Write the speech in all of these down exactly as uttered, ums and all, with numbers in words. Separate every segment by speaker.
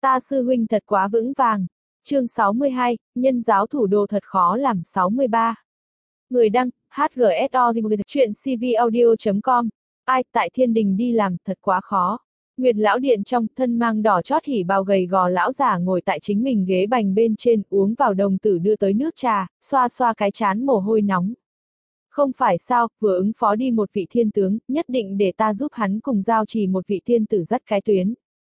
Speaker 1: Ta sư huynh thật quá vững vàng. Chương sáu mươi hai, nhân giáo thủ đồ thật khó làm. sáu mươi ba. Người đăng, hát giê ét o chuyện c v audio chấm com. Ai, tại thiên đình đi làm, thật quá khó. Nguyệt lão điện trong, thân mang đỏ chót hỉ bào gầy gò lão giả ngồi tại chính mình ghế bành bên trên, uống vào đồng tử đưa tới nước trà, xoa xoa cái trán mồ hôi nóng. Không phải sao, vừa ứng phó đi một vị thiên tướng, nhất định để ta giúp hắn cùng giao trì một vị thiên tử dắt cái tuyến.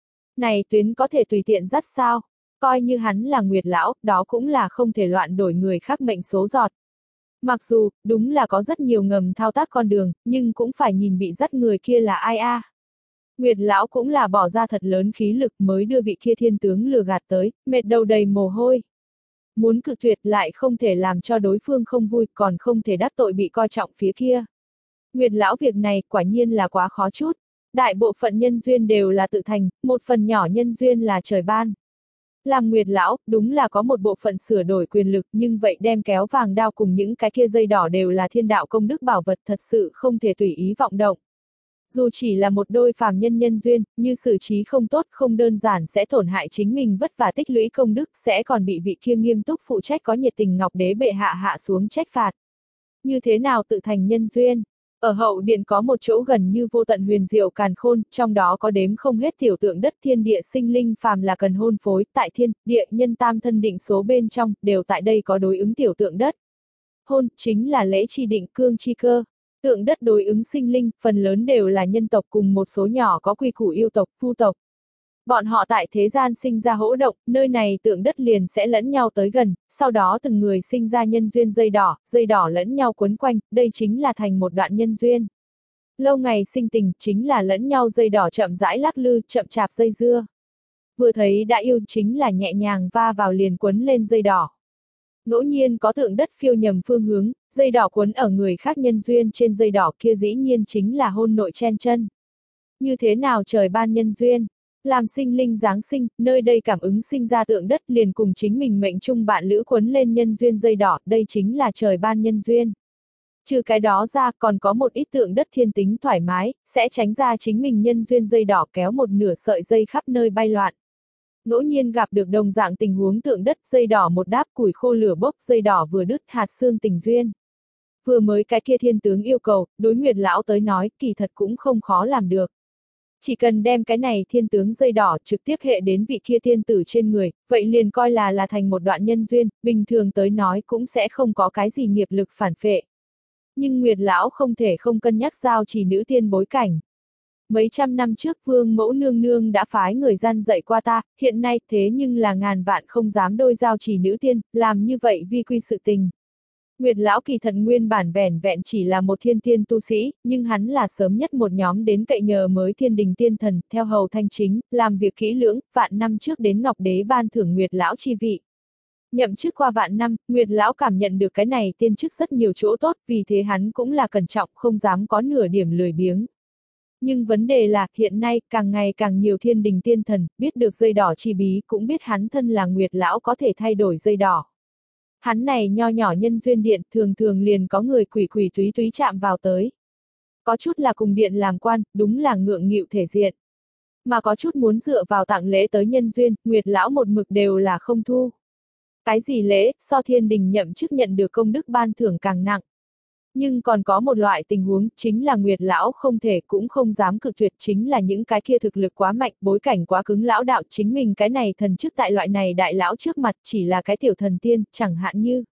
Speaker 1: Này tuyến có thể tùy tiện dắt sao? Coi như hắn là Nguyệt lão, đó cũng là không thể loạn đổi người khác mệnh số giọt. Mặc dù, đúng là có rất nhiều ngầm thao tác con đường, nhưng cũng phải nhìn bị dắt người kia là ai a. À. Nguyệt lão cũng là bỏ ra thật lớn khí lực mới đưa vị kia thiên tướng lừa gạt tới, mệt đầu đầy mồ hôi. Muốn cự tuyệt lại không thể làm cho đối phương không vui, còn không thể đắc tội bị coi trọng phía kia. Nguyệt lão việc này quả nhiên là quá khó chút. Đại bộ phận nhân duyên đều là tự thành, một phần nhỏ nhân duyên là trời ban. Làm Nguyệt lão, đúng là có một bộ phận sửa đổi quyền lực, nhưng vậy đem kéo vàng đao cùng những cái kia dây đỏ đều là thiên đạo công đức bảo vật, thật sự không thể tùy ý vọng động. Dù chỉ là một đôi phàm nhân nhân duyên, như xử trí không tốt không đơn giản sẽ tổn hại chính mình vất vả tích lũy công đức, sẽ còn bị vị kia nghiêm túc phụ trách có nhiệt tình Ngọc Đế bệ hạ hạ xuống trách phạt. Như thế nào tự thành nhân duyên? Ở hậu điện có một chỗ gần như vô tận huyền diệu càn khôn, trong đó có đếm không hết tiểu tượng đất thiên địa sinh linh phàm là cần hôn phối, tại thiên, địa, nhân tam thân định số bên trong, đều tại đây có đối ứng tiểu tượng đất. Hôn, chính là lễ chi định cương chi cơ. Tượng đất đối ứng sinh linh, phần lớn đều là nhân tộc cùng một số nhỏ có quy củ yêu tộc, phu tộc. Bọn họ tại thế gian sinh ra hỗ động, nơi này tượng đất liền sẽ lẫn nhau tới gần, sau đó từng người sinh ra nhân duyên dây đỏ, dây đỏ lẫn nhau quấn quanh, đây chính là thành một đoạn nhân duyên. Lâu ngày sinh tình, chính là lẫn nhau dây đỏ chậm rãi lắc lư, chậm chạp dây dưa. Vừa thấy đã yêu chính là nhẹ nhàng va vào liền quấn lên dây đỏ. Ngẫu nhiên có tượng đất phiêu nhầm phương hướng, dây đỏ quấn ở người khác nhân duyên trên dây đỏ kia dĩ nhiên chính là hôn nội chen chân. Như thế nào trời ban nhân duyên? Làm sinh linh giáng sinh, nơi đây cảm ứng sinh ra tượng đất liền cùng chính mình mệnh chung bạn lữ quấn lên nhân duyên dây đỏ, đây chính là trời ban nhân duyên. Trừ cái đó ra còn có một ít tượng đất thiên tính thoải mái, sẽ tránh ra chính mình nhân duyên dây đỏ kéo một nửa sợi dây khắp nơi bay loạn. Ngẫu nhiên gặp được đồng dạng tình huống tượng đất dây đỏ một đáp củi khô lửa bốc dây đỏ vừa đứt hạt xương tình duyên. Vừa mới cái kia thiên tướng yêu cầu, đối Nguyệt lão tới nói kỳ thật cũng không khó làm được. Chỉ cần đem cái này thiên tướng dây đỏ trực tiếp hệ đến vị kia thiên tử trên người, vậy liền coi là là thành một đoạn nhân duyên, bình thường tới nói cũng sẽ không có cái gì nghiệp lực phản phệ. Nhưng Nguyệt lão không thể không cân nhắc giao trì nữ tiên bối cảnh. Mấy trăm năm trước vương mẫu nương nương đã phái người gian dạy qua ta, hiện nay thế nhưng là ngàn vạn không dám đôi giao trì nữ tiên, làm như vậy vi quy sự tình. Nguyệt lão kỳ thật nguyên bản vẻn vẹn chỉ là một thiên tiên tu sĩ, nhưng hắn là sớm nhất một nhóm đến cậy nhờ mới thiên đình tiên thần, theo hầu thanh chính, làm việc kỹ lưỡng, vạn năm trước đến Ngọc Đế ban thưởng Nguyệt lão chi vị. Nhậm chức qua vạn năm, Nguyệt lão cảm nhận được cái này tiên chức rất nhiều chỗ tốt, vì thế hắn cũng là cẩn trọng không dám có nửa điểm lười biếng. Nhưng vấn đề là, hiện nay, càng ngày càng nhiều thiên đình tiên thần, biết được dây đỏ chi bí, cũng biết hắn thân là Nguyệt lão có thể thay đổi dây đỏ. Hắn này nho nhỏ nhân duyên điện, thường thường liền có người quỷ quỷ túy túy chạm vào tới. Có chút là cùng điện làm quan, đúng là ngượng nghịu thể diện. Mà có chút muốn dựa vào tặng lễ tới nhân duyên, Nguyệt lão một mực đều là không thu. Cái gì lễ, so thiên đình nhậm chức nhận được công đức ban thưởng càng nặng. Nhưng còn có một loại tình huống, chính là Nguyệt lão không thể cũng không dám cự tuyệt, chính là những cái kia thực lực quá mạnh, bối cảnh quá cứng lão đạo, chính mình cái này thần chức tại loại này đại lão trước mặt chỉ là cái tiểu thần tiên, chẳng hạn như.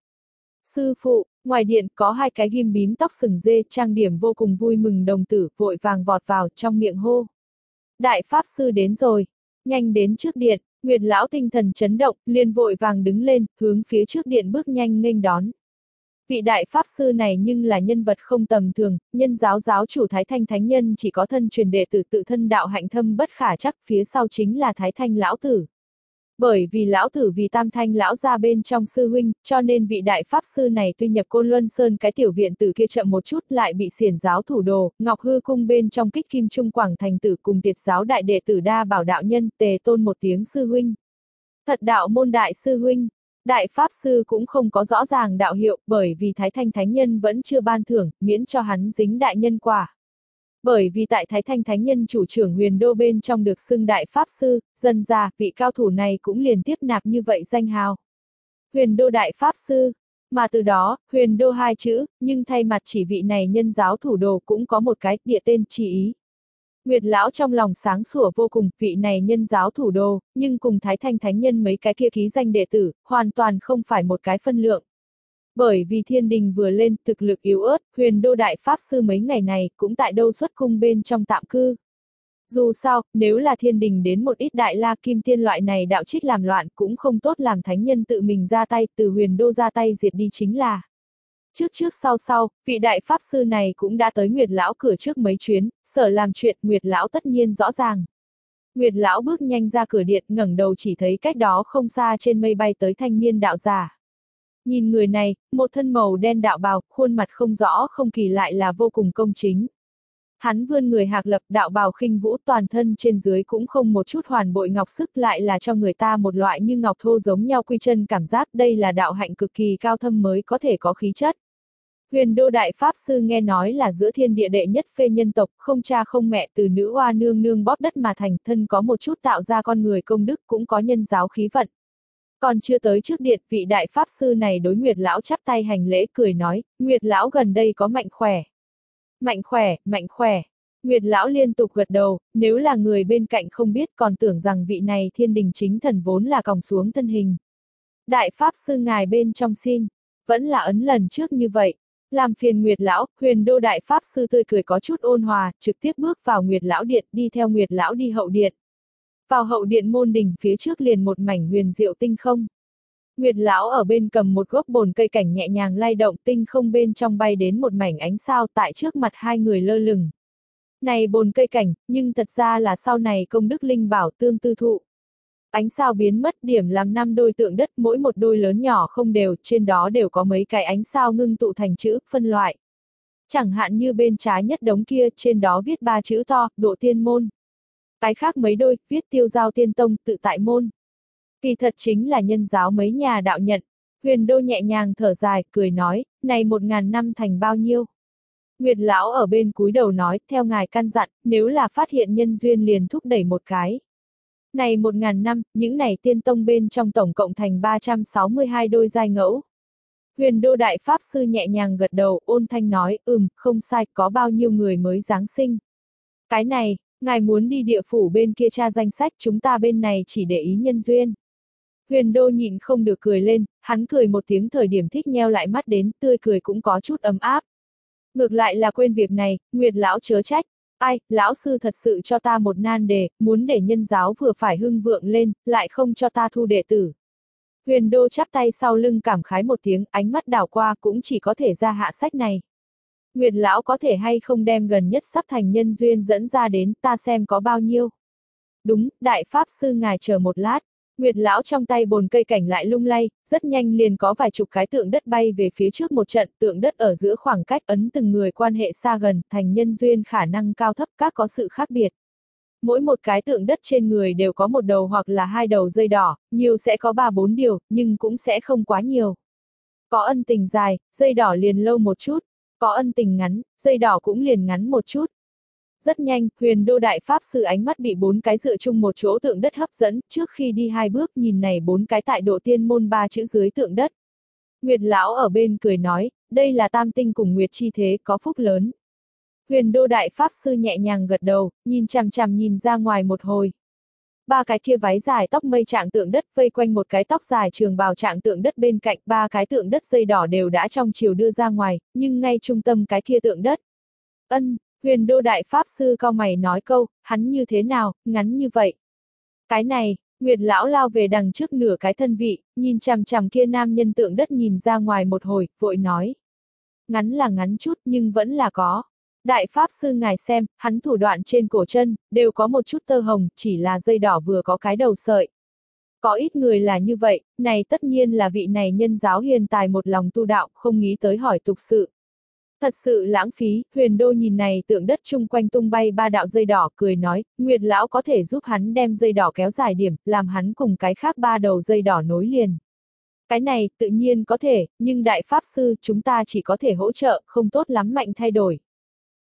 Speaker 1: Sư phụ, ngoài điện có hai cái ghim bím tóc sừng dê, trang điểm vô cùng vui mừng đồng tử, vội vàng vọt vào, trong miệng hô. Đại pháp sư đến rồi, nhanh đến trước điện, Nguyệt lão tinh thần chấn động, liền vội vàng đứng lên, hướng phía trước điện bước nhanh nghênh đón. Vị đại pháp sư này nhưng là nhân vật không tầm thường, nhân giáo giáo chủ Thái Thanh Thánh Nhân chỉ có thân truyền đệ tử tự thân đạo hạnh thâm bất khả trắc, phía sau chính là Thái Thanh lão tử. Bởi vì lão tử vì Tam Thanh lão ra bên trong sư huynh, cho nên vị đại pháp sư này tuy nhập Côn Luân Sơn cái tiểu viện tử kia chậm một chút lại bị xiển giáo thủ đồ, Ngọc Hư cung bên trong Kích Kim Trung Quảng Thành tử cùng Tiệt giáo đại đệ tử Đa Bảo đạo nhân tề tôn một tiếng sư huynh. Thật đạo môn đại sư huynh. Đại pháp sư cũng không có rõ ràng đạo hiệu, bởi vì Thái Thanh Thánh Nhân vẫn chưa ban thưởng, miễn cho hắn dính đại nhân quả. Bởi vì tại Thái Thanh Thánh Nhân chủ trưởng huyền đô bên trong được xưng đại pháp sư, dần già, vị cao thủ này cũng liền tiếp nạp như vậy danh hào. Huyền đô đại pháp sư, mà từ đó, huyền đô hai chữ, nhưng thay mặt chỉ vị này nhân giáo thủ đồ cũng có một cái địa tên chỉ ý. Nguyệt lão trong lòng sáng sủa vô cùng, vị này nhân giáo thủ đồ, nhưng cùng Thái Thanh Thánh Nhân mấy cái kia ký danh đệ tử, hoàn toàn không phải một cái phân lượng. Bởi vì thiên đình vừa lên, thực lực yếu ớt, huyền đô đại pháp sư mấy ngày này, cũng tại đâu xuất cung bên trong tạm cư. Dù sao, nếu là thiên đình đến một ít đại la kim tiên loại này đạo trích làm loạn cũng không tốt làm thánh nhân tự mình ra tay, từ huyền đô ra tay diệt đi chính là. Trước trước sau sau, vị đại pháp sư này cũng đã tới Nguyệt lão cửa trước mấy chuyến, sở làm chuyện Nguyệt lão tất nhiên rõ ràng. Nguyệt lão bước nhanh ra cửa điện, ngẩng đầu chỉ thấy cách đó không xa trên mây bay tới thanh niên đạo giả. Nhìn người này, một thân màu đen đạo bào, khuôn mặt không rõ không kỳ lại là vô cùng công chính. Hắn vươn người hạc lập, đạo bào khinh vũ, toàn thân trên dưới cũng không một chút hoàn bội ngọc sức, lại là cho người ta một loại như ngọc thô giống nhau quy chân cảm giác, đây là đạo hạnh cực kỳ cao thâm mới có thể có khí chất. Huyền đô đại pháp sư nghe nói là giữa thiên địa đệ nhất phê nhân tộc, không cha không mẹ, từ nữ oa nương nương bóp đất mà thành, thân có một chút tạo ra con người công đức, cũng có nhân giáo khí vận. Còn chưa tới trước điện, vị đại pháp sư này đối Nguyệt lão chắp tay hành lễ, cười nói, Nguyệt lão gần đây có mạnh khỏe. Mạnh khỏe, mạnh khỏe. Nguyệt lão liên tục gật đầu, nếu là người bên cạnh không biết còn tưởng rằng vị này thiên đình chính thần vốn là còng xuống thân hình. Đại pháp sư ngài bên trong xin, vẫn là ấn lần trước như vậy. Làm phiền Nguyệt lão, huyền đô đại pháp sư tươi cười có chút ôn hòa, trực tiếp bước vào Nguyệt lão điện, đi theo Nguyệt lão đi hậu điện. Vào hậu điện môn đình, phía trước liền một mảnh huyền diệu tinh không. Nguyệt lão ở bên cầm một gốc bồn cây cảnh nhẹ nhàng lay động, tinh không bên trong bay đến một mảnh ánh sao tại trước mặt hai người lơ lửng. Này bồn cây cảnh, nhưng thật ra là sau này công đức linh bảo tương tư thụ. Ánh sao biến mất, điểm làm năm đôi tượng đất, mỗi một đôi lớn nhỏ không đều, trên đó đều có mấy cái ánh sao ngưng tụ thành chữ, phân loại. Chẳng hạn như bên trái nhất đống kia, trên đó viết ba chữ to, độ tiên môn. Cái khác mấy đôi, viết tiêu giao tiên tông, tự tại môn. Kỳ thật chính là nhân giáo mấy nhà đạo nhận. Huyền đô nhẹ nhàng thở dài, cười nói, này một ngàn năm thành bao nhiêu. Nguyệt lão ở bên cúi đầu nói, theo ngài căn dặn, nếu là phát hiện nhân duyên liền thúc đẩy một cái. Này một ngàn năm, những này tiên tông bên trong tổng cộng thành ba trăm sáu mươi hai đôi giai ngẫu. Huyền đô đại pháp sư nhẹ nhàng gật đầu, ôn thanh nói, ừm, không sai, có bao nhiêu người mới giáng sinh. Cái này, ngài muốn đi địa phủ bên kia tra danh sách, chúng ta bên này chỉ để ý nhân duyên. Huyền đô nhịn không được cười lên, hắn cười một tiếng thời điểm thích nheo lại mắt đến, tươi cười cũng có chút ấm áp. Ngược lại là quên việc này, Nguyệt lão chớ trách. Ai, lão sư thật sự cho ta một nan đề, muốn để nhân giáo vừa phải hưng vượng lên, lại không cho ta thu đệ tử. Huyền đô chắp tay sau lưng cảm khái một tiếng, ánh mắt đảo qua cũng chỉ có thể ra hạ sách này. Nguyệt lão có thể hay không đem gần nhất sắp thành nhân duyên dẫn ra đến, ta xem có bao nhiêu. Đúng, đại pháp sư ngài chờ một lát. Nguyệt lão trong tay bồn cây cảnh lại lung lay, rất nhanh liền có vài chục cái tượng đất bay về phía trước một trận, tượng đất ở giữa khoảng cách ấn từng người quan hệ xa gần, thành nhân duyên khả năng cao thấp các có sự khác biệt. Mỗi một cái tượng đất trên người đều có một đầu hoặc là hai đầu dây đỏ, nhiều sẽ có ba bốn điều, nhưng cũng sẽ không quá nhiều. Có ân tình dài, dây đỏ liền lâu một chút, có ân tình ngắn, dây đỏ cũng liền ngắn một chút. Rất nhanh, huyền đô đại pháp sư ánh mắt bị bốn cái dựa chung một chỗ tượng đất hấp dẫn, trước khi đi hai bước nhìn này bốn cái tại độ tiên môn ba chữ dưới tượng đất. Nguyệt lão ở bên cười nói, đây là tam tinh cùng Nguyệt chi thế, có phúc lớn. Huyền đô đại pháp sư nhẹ nhàng gật đầu, nhìn chằm chằm nhìn ra ngoài một hồi. Ba cái kia váy dài tóc mây trạng tượng đất vây quanh một cái tóc dài trường bào trạng tượng đất bên cạnh, ba cái tượng đất dây đỏ đều đã trong chiều đưa ra ngoài, nhưng ngay trung tâm cái kia tượng đất. Ân, huyền đô đại pháp sư cau mày nói câu, hắn như thế nào, ngắn như vậy. Cái này, Nguyệt lão lao về đằng trước nửa cái thân vị, nhìn chằm chằm kia nam nhân tượng đất nhìn ra ngoài một hồi, vội nói. Ngắn là ngắn chút nhưng vẫn là có. Đại pháp sư ngài xem, hắn thủ đoạn trên cổ chân, đều có một chút tơ hồng, chỉ là dây đỏ vừa có cái đầu sợi. Có ít người là như vậy, này tất nhiên là vị này nhân giáo hiền tài một lòng tu đạo, không nghĩ tới hỏi tục sự. Thật sự lãng phí, huyền đô nhìn này tượng đất chung quanh tung bay ba đạo dây đỏ, cười nói, Nguyệt lão có thể giúp hắn đem dây đỏ kéo dài điểm, làm hắn cùng cái khác ba đầu dây đỏ nối liền. Cái này, tự nhiên có thể, nhưng đại pháp sư, chúng ta chỉ có thể hỗ trợ, không tốt lắm mạnh thay đổi.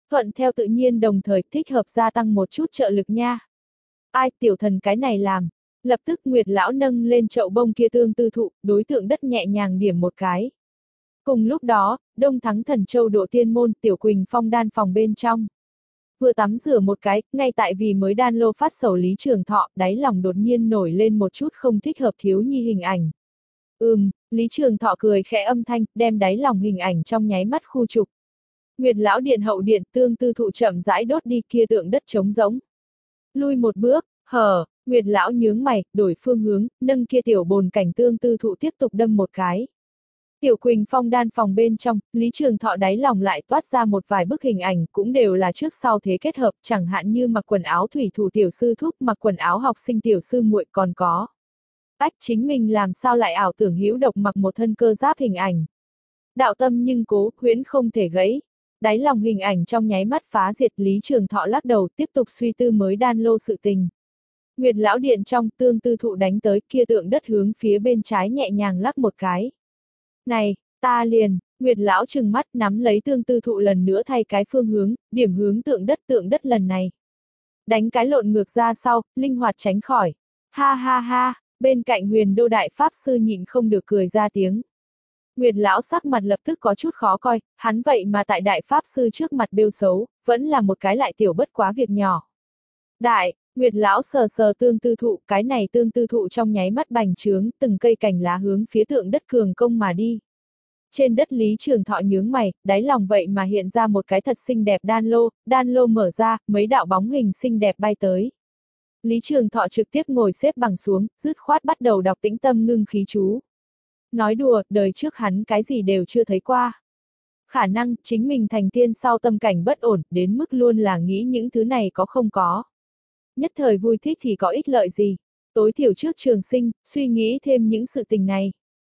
Speaker 1: Thuận theo tự nhiên đồng thời thích hợp gia tăng một chút trợ lực nha. Ai, tiểu thần cái này làm. Lập tức Nguyệt lão nâng lên chậu bông kia tương tư thụ, đối tượng đất nhẹ nhàng điểm một cái. Cùng lúc đó, Đông Thắng Thần Châu Độ Tiên Môn, Tiểu Quỳnh Phong đan phòng bên trong. Vừa tắm rửa một cái, ngay tại vì mới đan lô phát sầu Lý Trường Thọ, đáy lòng đột nhiên nổi lên một chút không thích hợp thiếu nhi hình ảnh. Ừm, Lý Trường Thọ cười khẽ âm thanh, đem đáy lòng hình ảnh trong nháy mắt khu trục. Nguyệt lão điện hậu điện, tương tư thụ chậm rãi đốt đi, kia tượng đất trống rỗng. Lui một bước, hờ, Nguyệt lão nhướng mày, đổi phương hướng, nâng kia tiểu bồn cảnh tương tư thụ tiếp tục đâm một cái. Tiểu Quỳnh Phong đan phòng bên trong, Lý Trường Thọ đáy lòng lại toát ra một vài bức hình ảnh, cũng đều là trước sau thế kết hợp, chẳng hạn như mặc quần áo thủy thủ tiểu sư thúc, mặc quần áo học sinh tiểu sư muội, còn có. Ách, chính mình làm sao lại ảo tưởng hữu độc mặc một thân cơ giáp hình ảnh. Đạo tâm nhưng cố, huyễn không thể gãy. Đáy lòng hình ảnh trong nháy mắt phá diệt, Lý Trường Thọ lắc đầu tiếp tục suy tư mới đan lô sự tình. Nguyệt lão điện trong, tương tư thụ đánh tới, kia tượng đất hướng phía bên trái nhẹ nhàng lắc một cái. Này, ta liền, Nguyệt lão trừng mắt nắm lấy tương tư thụ lần nữa thay cái phương hướng, điểm hướng tượng đất tượng đất lần này. Đánh cái lộn ngược ra sau, linh hoạt tránh khỏi. Ha ha ha, bên cạnh Huyền Đô đại pháp sư nhịn không được cười ra tiếng. Nguyệt lão sắc mặt lập tức có chút khó coi, hắn vậy mà tại đại pháp sư trước mặt bêu xấu, vẫn là một cái lại tiểu bất quá việc nhỏ. Đại, Nguyệt lão sờ sờ tương tư thụ, cái này tương tư thụ trong nháy mắt bành trướng, từng cây cành lá hướng phía tượng đất cường công mà đi. Trên đất Lý Trường Thọ nhướng mày, đáy lòng vậy mà hiện ra một cái thật xinh đẹp đan lô, đan lô mở ra, mấy đạo bóng hình xinh đẹp bay tới. Lý Trường Thọ trực tiếp ngồi xếp bằng xuống, dứt khoát bắt đầu đọc tĩnh tâm ngưng khí chú. Nói đùa, đời trước hắn cái gì đều chưa thấy qua. Khả năng, chính mình thành tiên sau tâm cảnh bất ổn, đến mức luôn là nghĩ những thứ này có không có. Nhất thời vui thích thì có ích lợi gì. Tối thiểu trước trường sinh, suy nghĩ thêm những sự tình này.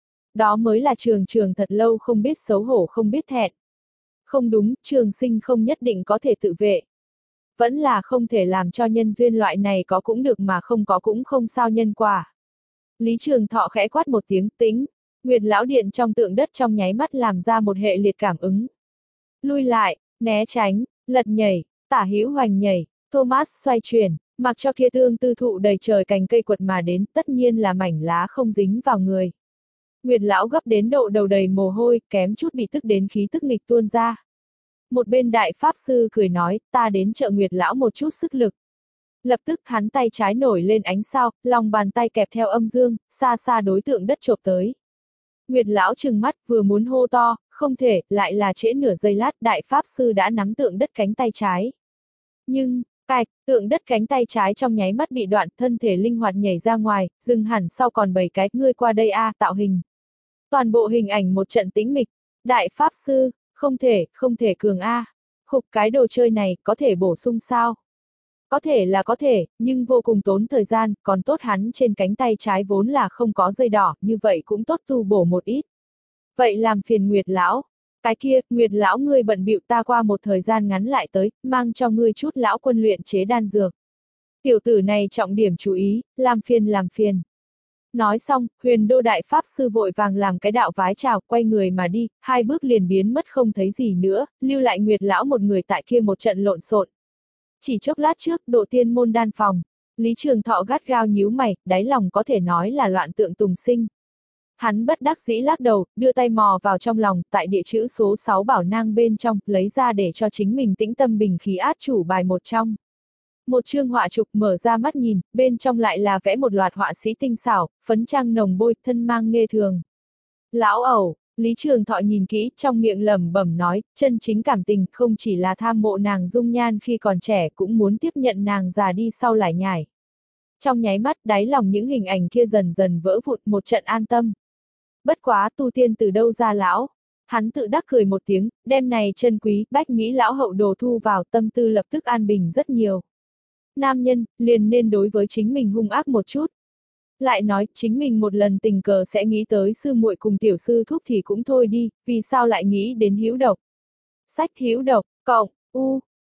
Speaker 1: Đó mới là trường trường thật lâu không biết xấu hổ không biết thẹn. Không đúng, trường sinh không nhất định có thể tự vệ. Vẫn là không thể làm cho nhân duyên loại này có cũng được mà không có cũng không sao nhân quả. Lý Trường Thọ khẽ quát một tiếng tĩnh. Nguyệt lão điện trong tượng đất trong nháy mắt làm ra một hệ liệt cảm ứng. Lui lại, né tránh, lật nhảy, tả hữu hoành nhảy, Thomas xoay chuyển, mặc cho kia tương tư thụ đầy trời cành cây quật mà đến, tất nhiên là mảnh lá không dính vào người. Nguyệt lão gấp đến độ đầu đầy mồ hôi, kém chút bị tức đến khí tức nghịch tuôn ra. Một bên đại pháp sư cười nói, ta đến trợ Nguyệt lão một chút sức lực. Lập tức hắn tay trái nổi lên ánh sao, lòng bàn tay kẹp theo âm dương, xa xa đối tượng đất chộp tới. Nguyệt lão trừng mắt, vừa muốn hô to, không thể, lại là trễ nửa giây lát, đại pháp sư đã nắm tượng đất cánh tay trái. Nhưng, cạch, tượng đất cánh tay trái trong nháy mắt bị đoạn, thân thể linh hoạt nhảy ra ngoài, dừng hẳn sau còn bảy cái, ngươi qua đây a, à, tạo hình. Toàn bộ hình ảnh một trận tĩnh mịch, đại pháp sư, không thể, không thể cường a. À. Khục cái đồ chơi này, có thể bổ sung sao? Có thể là có thể, nhưng vô cùng tốn thời gian, còn tốt hắn trên cánh tay trái vốn là không có dây đỏ, như vậy cũng tốt tu bổ một ít. Vậy làm phiền Nguyệt lão, cái kia, Nguyệt lão ngươi bận bịu ta qua một thời gian ngắn lại tới, mang cho ngươi chút lão quân luyện chế đan dược. Tiểu tử này trọng điểm chú ý, làm phiền làm phiền. Nói xong, Huyền Đô đại pháp sư vội vàng làm cái đạo vái chào, quay người mà đi, hai bước liền biến mất không thấy gì nữa, lưu lại Nguyệt lão một người tại kia một trận lộn xộn. Chỉ chốc lát trước, Độ Tiên môn đan phòng, Lý Trường Thọ gắt gao nhíu mày, đáy lòng có thể nói là loạn tượng tùng sinh. Hắn bất đắc dĩ lắc đầu, đưa tay mò vào trong lòng, tại địa chữ số sáu bảo nang bên trong, lấy ra để cho chính mình tĩnh tâm bình khí át chủ bài một trong. Một chương họa trục mở ra mắt nhìn, bên trong lại là vẽ một loạt họa sĩ tinh xảo, phấn trang nồng bôi, thân mang nghê thường. Lão ẩu, Lý Trường Thọ nhìn kỹ, trong miệng lẩm bẩm nói, chân chính cảm tình không chỉ là tham mộ nàng dung nhan khi còn trẻ, cũng muốn tiếp nhận nàng già đi sau lại nhải. Trong nháy mắt, đáy lòng những hình ảnh kia dần dần vỡ vụn, một trận an tâm. Bất quá, tu tiên từ đâu ra lão? Hắn tự đắc cười một tiếng, đem này chân quý, bách mỹ lão hậu đồ thu vào, tâm tư lập tức an bình rất nhiều. Nam nhân, liền nên đối với chính mình hung ác một chút. Lại nói, chính mình một lần tình cờ sẽ nghĩ tới sư muội cùng tiểu sư thúc thì cũng thôi đi, vì sao lại nghĩ đến hữu độc. Sách hữu độc, cộng, u,